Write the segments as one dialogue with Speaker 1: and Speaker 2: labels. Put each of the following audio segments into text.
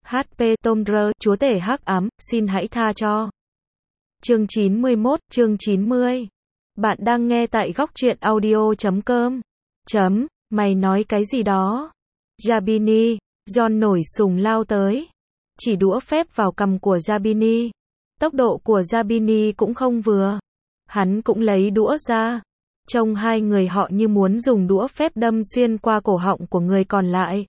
Speaker 1: HP Tom Rơ, chúa tể hắc ám, xin hãy tha cho. Chương 91, chương 90. Bạn đang nghe tại góc truyện audio.com. Mày nói cái gì đó? Jabini, John nổi sùng lao tới. Chỉ đũa phép vào cằm của Jabini. Tốc độ của Jabini cũng không vừa. Hắn cũng lấy đũa ra. Trông hai người họ như muốn dùng đũa phép đâm xuyên qua cổ họng của người còn lại.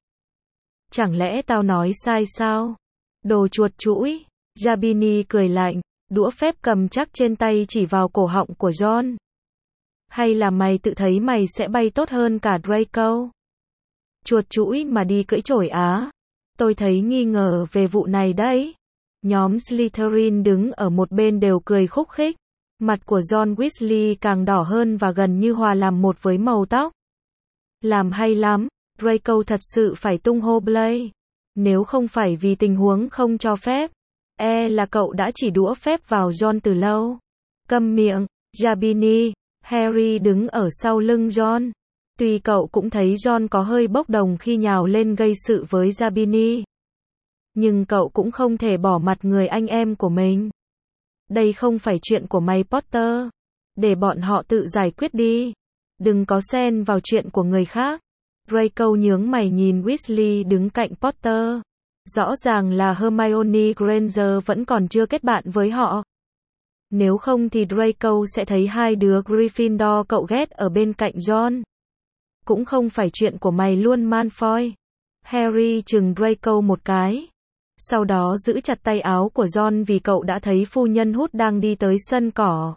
Speaker 1: Chẳng lẽ tao nói sai sao? Đồ chuột chũi. Jabini cười lạnh, đũa phép cầm chắc trên tay chỉ vào cổ họng của John. Hay là mày tự thấy mày sẽ bay tốt hơn cả Draco? Chuột chũi mà đi cưỡi chổi á? Tôi thấy nghi ngờ về vụ này đấy. Nhóm Slytherin đứng ở một bên đều cười khúc khích. Mặt của John Weasley càng đỏ hơn và gần như hòa làm một với màu tóc. Làm hay lắm, Draco thật sự phải tung hô Blade. Nếu không phải vì tình huống không cho phép, là cậu đã chỉ đũa phép vào John từ lâu. Câm miệng, Jabini. Harry đứng ở sau lưng John. Tuy cậu cũng thấy John có hơi bốc đồng khi nhào lên gây sự với Jabini, nhưng cậu cũng không thể bỏ mặt người anh em của mình. Đây không phải chuyện của mày Potter. Để bọn họ tự giải quyết đi. Đừng có xen vào chuyện của người khác. Draco nhướng mày nhìn Weasley đứng cạnh Potter. Rõ ràng là Hermione Granger vẫn còn chưa kết bạn với họ. Nếu không thì Draco sẽ thấy hai đứa Gryffindor cậu ghét ở bên cạnh John. Cũng không phải chuyện của mày luôn Malfoy. Harry chừng Draco một cái. Sau đó giữ chặt tay áo của John vì cậu đã thấy phu nhân Hút đang đi tới sân cỏ.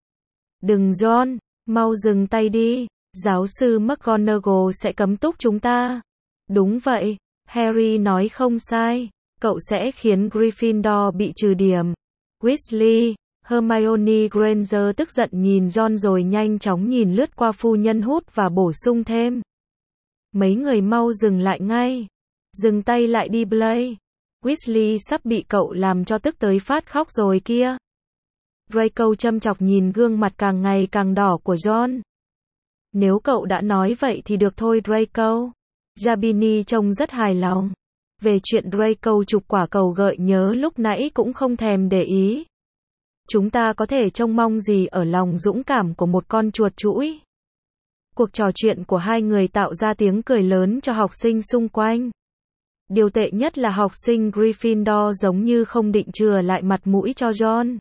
Speaker 1: Đừng John, mau dừng tay đi. Giáo sư McGonagall sẽ cấm túc chúng ta. Đúng vậy, Harry nói không sai. Cậu sẽ khiến Gryffindor bị trừ điểm. Weasley. Hermione Granger tức giận nhìn John rồi nhanh chóng nhìn lướt qua phu nhân Hút và bổ sung thêm. Mấy người mau dừng lại ngay. Dừng tay lại đi Blade. Weasley sắp bị cậu làm cho tức tới phát khóc rồi kia. Draco châm chọc nhìn gương mặt càng ngày càng đỏ của John. Nếu cậu đã nói vậy thì được thôi Draco. Jabini trông rất hài lòng. Về chuyện Draco chụp quả cầu gợi nhớ lúc nãy cũng không thèm để ý. Chúng ta có thể trông mong gì ở lòng dũng cảm của một con chuột chũi. Cuộc trò chuyện của hai người tạo ra tiếng cười lớn cho học sinh xung quanh. Điều tệ nhất là học sinh Gryffindor giống như không định chừa lại mặt mũi cho John.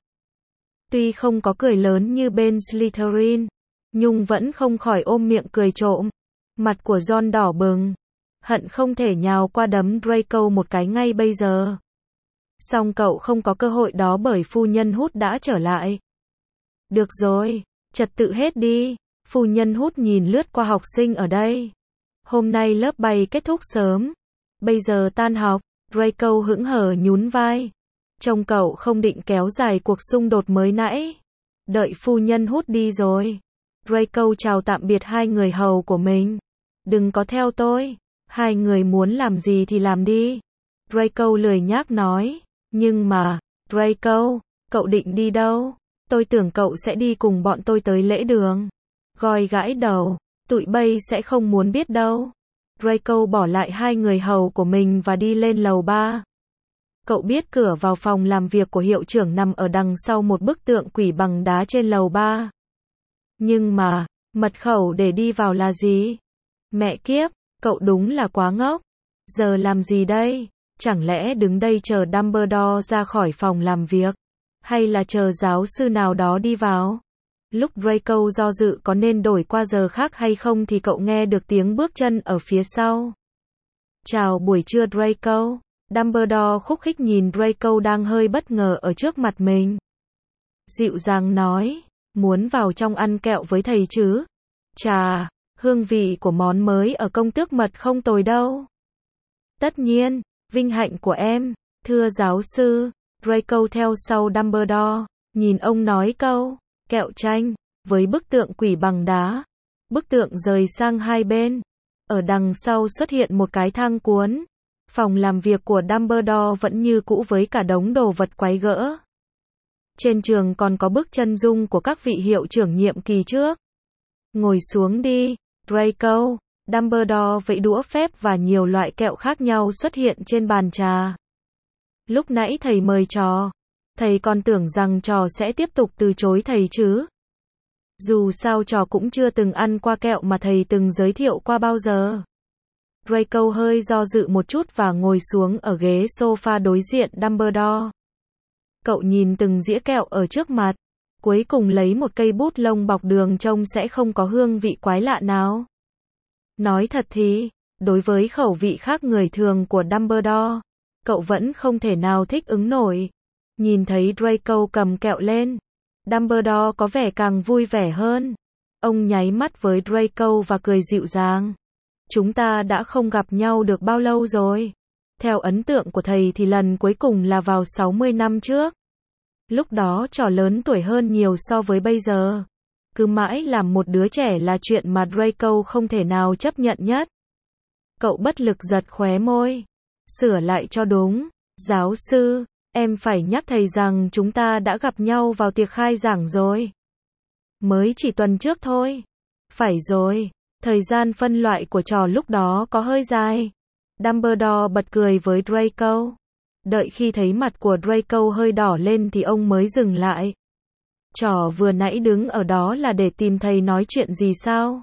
Speaker 1: Tuy không có cười lớn như bên Slytherin, nhưng vẫn không khỏi ôm miệng cười trộm. Mặt của John đỏ bừng, hận không thể nhào qua đấm Draco một cái ngay bây giờ. Song cậu không có cơ hội đó bởi phu nhân Hút đã trở lại. Được rồi, trật tự hết đi. Phu nhân Hút nhìn lướt qua học sinh ở đây. Hôm nay lớp bay kết thúc sớm. Bây giờ tan học. Draco hững hờ nhún vai. Trông cậu không định kéo dài cuộc xung đột mới nãy. Đợi phu nhân Hút đi rồi. Draco chào tạm biệt hai người hầu của mình. Đừng có theo tôi. Hai người muốn làm gì thì làm đi. Draco lười nhác nói. Nhưng mà, Draco, cậu định đi đâu? Tôi tưởng cậu sẽ đi cùng bọn tôi tới lễ đường. Goi gãi đầu, tụi bay sẽ không muốn biết đâu. Draco bỏ lại hai người hầu của mình và đi lên lầu 3. Cậu biết cửa vào phòng làm việc của hiệu trưởng nằm ở đằng sau một bức tượng quỷ bằng đá trên lầu 3. Nhưng mà, mật khẩu để đi vào là gì? Mẹ kiếp, cậu đúng là quá ngốc. Giờ làm gì đây? Chẳng lẽ đứng đây chờ Dumbledore ra khỏi phòng làm việc? Hay là chờ giáo sư nào đó đi vào? Lúc Draco do dự có nên đổi qua giờ khác hay không thì cậu nghe được tiếng bước chân ở phía sau. Chào buổi trưa Draco. Dumbledore khúc khích nhìn Draco đang hơi bất ngờ ở trước mặt mình. Dịu dàng nói, muốn vào trong ăn kẹo với thầy chứ? Chà, hương vị của món mới ở công tước mật không tồi đâu. Tất nhiên, vinh hạnh của em, thưa giáo sư. Draco theo sau Dumbledore, nhìn ông nói câu, kẹo chanh, với bức tượng quỷ bằng đá. Bức tượng rời sang hai bên. Ở đằng sau xuất hiện một cái thang cuốn. Phòng làm việc của Dumbledore vẫn như cũ với cả đống đồ vật quái gỡ. Trên trường còn có bức chân dung của các vị hiệu trưởng nhiệm kỳ trước. Ngồi xuống đi, Draco. Dumbledore vẫy đũa phép và nhiều loại kẹo khác nhau xuất hiện trên bàn trà. Lúc nãy thầy mời trò, thầy còn tưởng rằng trò sẽ tiếp tục từ chối thầy chứ. Dù sao trò cũng chưa từng ăn qua kẹo mà thầy từng giới thiệu qua bao giờ. Draco hơi do dự một chút và ngồi xuống ở ghế sofa đối diện Dumbledore. Cậu nhìn từng dĩa kẹo ở trước mặt, cuối cùng lấy một cây bút lông bọc đường trông sẽ không có hương vị quái lạ nào. Nói thật thì, đối với khẩu vị khác người thường của Dumbledore, cậu vẫn không thể nào thích ứng nổi. Nhìn thấy Draco cầm kẹo lên, Dumbledore có vẻ càng vui vẻ hơn. Ông nháy mắt với Draco và cười dịu dàng. Chúng ta đã không gặp nhau được bao lâu rồi. Theo ấn tượng của thầy thì lần cuối cùng là vào 60 năm trước. Lúc đó trò lớn tuổi hơn nhiều so với bây giờ. Cứ mãi làm một đứa trẻ là chuyện mà Draco không thể nào chấp nhận nhất. Cậu bất lực giật khóe môi. Sửa lại cho đúng. Giáo sư, em phải nhắc thầy rằng chúng ta đã gặp nhau vào tiệc khai giảng rồi. Mới chỉ tuần trước thôi. Phải rồi, thời gian phân loại của trò lúc đó có hơi dài. Dumbledore bật cười với Draco. Đợi khi thấy mặt của Draco hơi đỏ lên thì ông mới dừng lại. Trò vừa nãy đứng ở đó là để tìm thầy nói chuyện gì sao?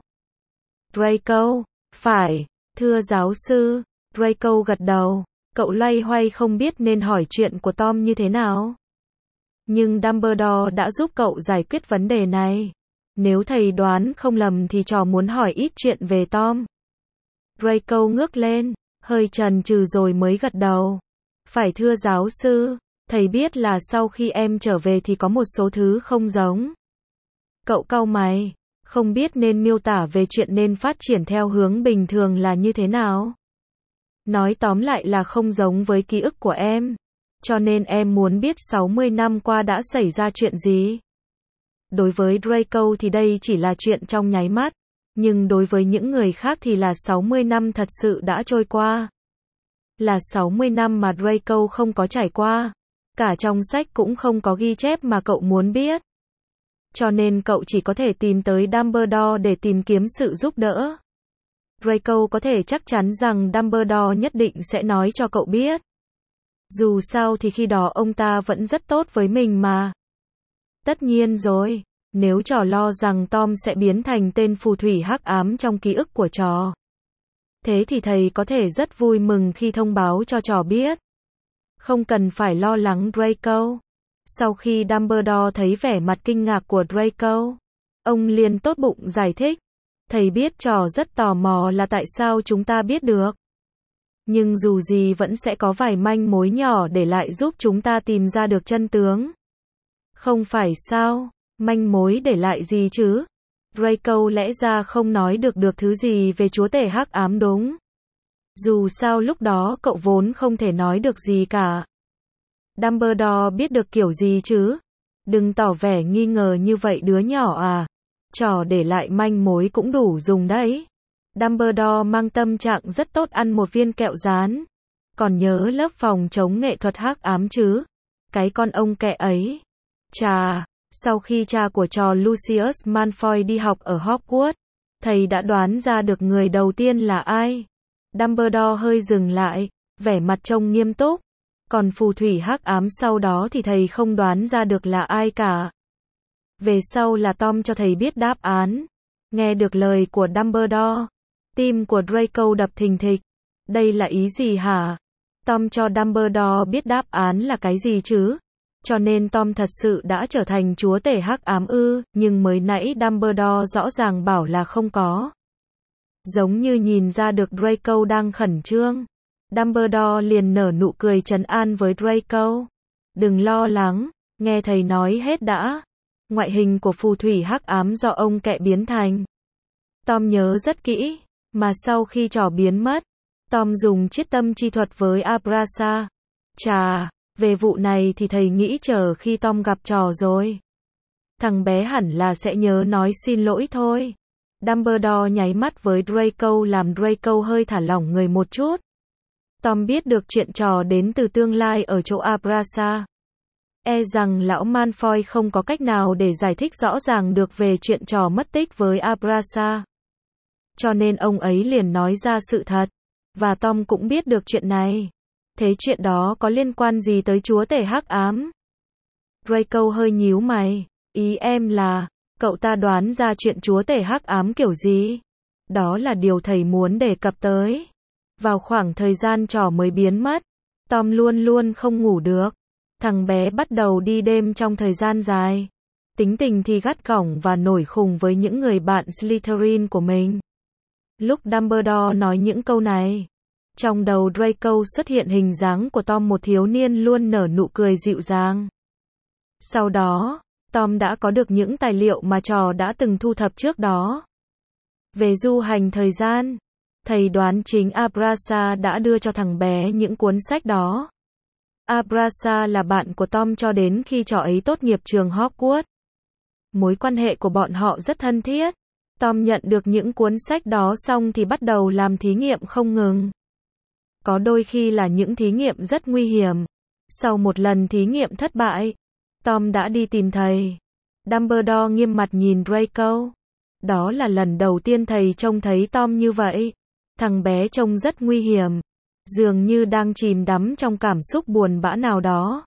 Speaker 1: Draco, phải, thưa giáo sư. Draco gật đầu. Cậu loay hoay không biết nên hỏi chuyện của Tom như thế nào. Nhưng Dumbledore đã giúp cậu giải quyết vấn đề này. Nếu thầy đoán không lầm thì trò muốn hỏi ít chuyện về Tom. Draco ngước lên, hơi chần chừ rồi mới gật đầu. Phải thưa giáo sư, thầy biết là sau khi em trở về thì có một số thứ không giống. Cậu cau mày, không biết nên miêu tả về chuyện nên phát triển theo hướng bình thường là như thế nào. Nói tóm lại là không giống với ký ức của em. Cho nên em muốn biết 60 năm qua đã xảy ra chuyện gì. Đối với Draco thì đây chỉ là chuyện trong nháy mắt. Nhưng đối với những người khác thì là 60 năm thật sự đã trôi qua. Là 60 năm mà Draco không có trải qua. Cả trong sách cũng không có ghi chép mà cậu muốn biết. Cho nên cậu chỉ có thể tìm tới Dumbledore để tìm kiếm sự giúp đỡ. Draco có thể chắc chắn rằng Dumbledore nhất định sẽ nói cho cậu biết. Dù sao thì khi đó ông ta vẫn rất tốt với mình mà. Tất nhiên rồi, nếu trò lo rằng Tom sẽ biến thành tên phù thủy hắc ám trong ký ức của trò. Thế thì thầy có thể rất vui mừng khi thông báo cho trò biết. Không cần phải lo lắng Draco. Sau khi Dumbledore thấy vẻ mặt kinh ngạc của Draco, ông liền tốt bụng giải thích. Thầy biết trò rất tò mò là tại sao chúng ta biết được. Nhưng dù gì vẫn sẽ có vài manh mối nhỏ để lại giúp chúng ta tìm ra được chân tướng. Không phải sao? Manh mối để lại gì chứ? Draco lẽ ra không nói được thứ gì về chúa tể hắc ám đúng. Dù sao lúc đó cậu vốn không thể nói được gì cả. Dumbledore biết được kiểu gì chứ? Đừng tỏ vẻ nghi ngờ như vậy đứa nhỏ à. Trò để lại manh mối cũng đủ dùng đấy. Dumbledore mang tâm trạng rất tốt ăn một viên kẹo rán. Còn nhớ lớp phòng chống nghệ thuật hắc ám chứ? Cái con ông kẹ ấy. Chà, sau khi cha của trò Lucius Malfoy đi học ở Hogwarts, thầy đã đoán ra được người đầu tiên là ai. Dumbledore hơi dừng lại, vẻ mặt trông nghiêm túc. Còn phù thủy hắc ám sau đó thì thầy không đoán ra được là ai cả. Về sau là Tom cho thầy biết đáp án. Nghe được lời của Dumbledore, tim của Draco đập thình thịch. Đây là ý gì hả? Tom cho Dumbledore biết đáp án là cái gì chứ? Cho nên Tom thật sự đã trở thành chúa tể hắc ám ư? Nhưng mới nãy Dumbledore rõ ràng bảo là không có. Giống như nhìn ra được Draco đang khẩn trương. Dumbledore liền nở nụ cười trấn an với Draco. Đừng lo lắng, nghe thầy nói hết đã. Ngoại hình của phù thủy hắc ám do ông kẹ biến thành. Tom nhớ rất kỹ, mà sau khi trò biến mất, Tom dùng chiết tâm chi thuật với Abrasa. Chà, về vụ này thì thầy nghĩ chờ khi Tom gặp trò rồi. Thằng bé hẳn là sẽ nhớ nói xin lỗi thôi. Dumbledore nháy mắt với Draco làm Draco hơi thả lỏng người một chút. Tom biết được chuyện trò đến từ tương lai ở chỗ Abrasa. E rằng lão Malfoy không có cách nào để giải thích rõ ràng được về chuyện trò mất tích với Abrasa. Cho nên ông ấy liền nói ra sự thật. Và Tom cũng biết được chuyện này. Thế chuyện đó có liên quan gì tới chúa tể hắc ám? Draco hơi nhíu mày. Ý em là, cậu ta đoán ra chuyện chúa tể hắc ám kiểu gì? Đó là điều thầy muốn đề cập tới. Vào khoảng thời gian trò mới biến mất, Tom luôn luôn không ngủ được. Thằng bé bắt đầu đi đêm trong thời gian dài. Tính tình thì gắt gỏng và nổi khùng với những người bạn Slytherin của mình. Lúc Dumbledore nói những câu này, trong đầu Draco xuất hiện hình dáng của Tom, một thiếu niên luôn nở nụ cười dịu dàng. Sau đó, Tom đã có được những tài liệu mà trò đã từng thu thập trước đó. Về du hành thời gian, thầy đoán chính Abrasa đã đưa cho thằng bé những cuốn sách đó. Abrasa là bạn của Tom cho đến khi trò ấy tốt nghiệp trường Hogwarts. Mối quan hệ của bọn họ rất thân thiết. Tom nhận được những cuốn sách đó xong thì bắt đầu làm thí nghiệm không ngừng. Có đôi khi là những thí nghiệm rất nguy hiểm. Sau một lần thí nghiệm thất bại, Tom đã đi tìm thầy. Dumbledore nghiêm mặt nhìn Draco. Đó là lần đầu tiên thầy trông thấy Tom như vậy. Thằng bé trông rất nguy hiểm, dường như đang chìm đắm trong cảm xúc buồn bã nào đó.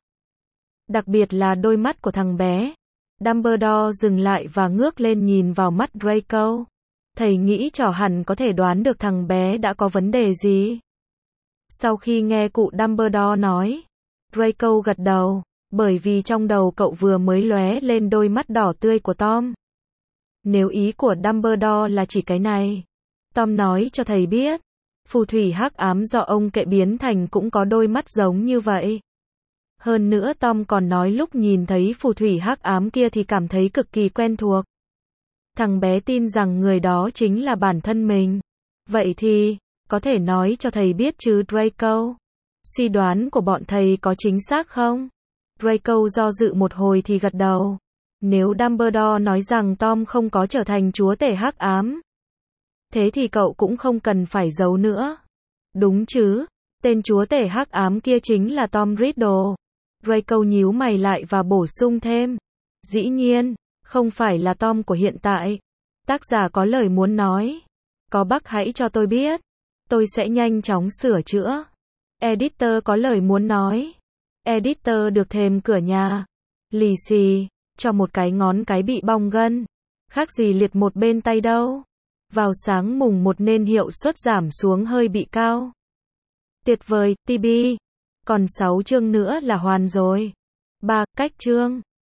Speaker 1: Đặc biệt là đôi mắt của thằng bé. Dumbledore dừng lại và ngước lên nhìn vào mắt Draco. Thầy nghĩ trò hẳn có thể đoán được thằng bé đã có vấn đề gì. Sau khi nghe cụ Dumbledore nói, Draco gật đầu, bởi vì trong đầu cậu vừa mới lóe lên đôi mắt đỏ tươi của Tom. Nếu ý của Dumbledore là chỉ cái này, Tom nói cho thầy biết, phù thủy hắc ám do ông Kệ biến thành cũng có đôi mắt giống như vậy. Hơn nữa Tom còn nói lúc nhìn thấy phù thủy hắc ám kia thì cảm thấy cực kỳ quen thuộc. Thằng bé tin rằng người đó chính là bản thân mình. Vậy thì, có thể nói cho thầy biết chứ Draco? Suy đoán của bọn thầy có chính xác không? Draco do dự một hồi thì gật đầu. Nếu Dumbledore nói rằng Tom không có trở thành chúa tể hắc ám, thế thì cậu cũng không cần phải giấu nữa. Đúng chứ? Tên chúa tể hắc ám kia chính là Tom Riddle. Draco nhíu mày lại và bổ sung thêm. Dĩ nhiên, không phải là Tom của hiện tại. Tác giả có lời muốn nói. Có bác hãy cho tôi biết. Tôi sẽ nhanh chóng sửa chữa. Editor có lời muốn nói. Editor được thềm cửa nhà. Lì xì, cho một cái ngón cái bị bong gân. Khác gì liệt một bên tay đâu. Vào sáng mùng 1 nên hiệu suất giảm xuống hơi bị cao. Tuyệt vời, TB. Còn 6 chương nữa là hoàn rồi. 3. Cách chương.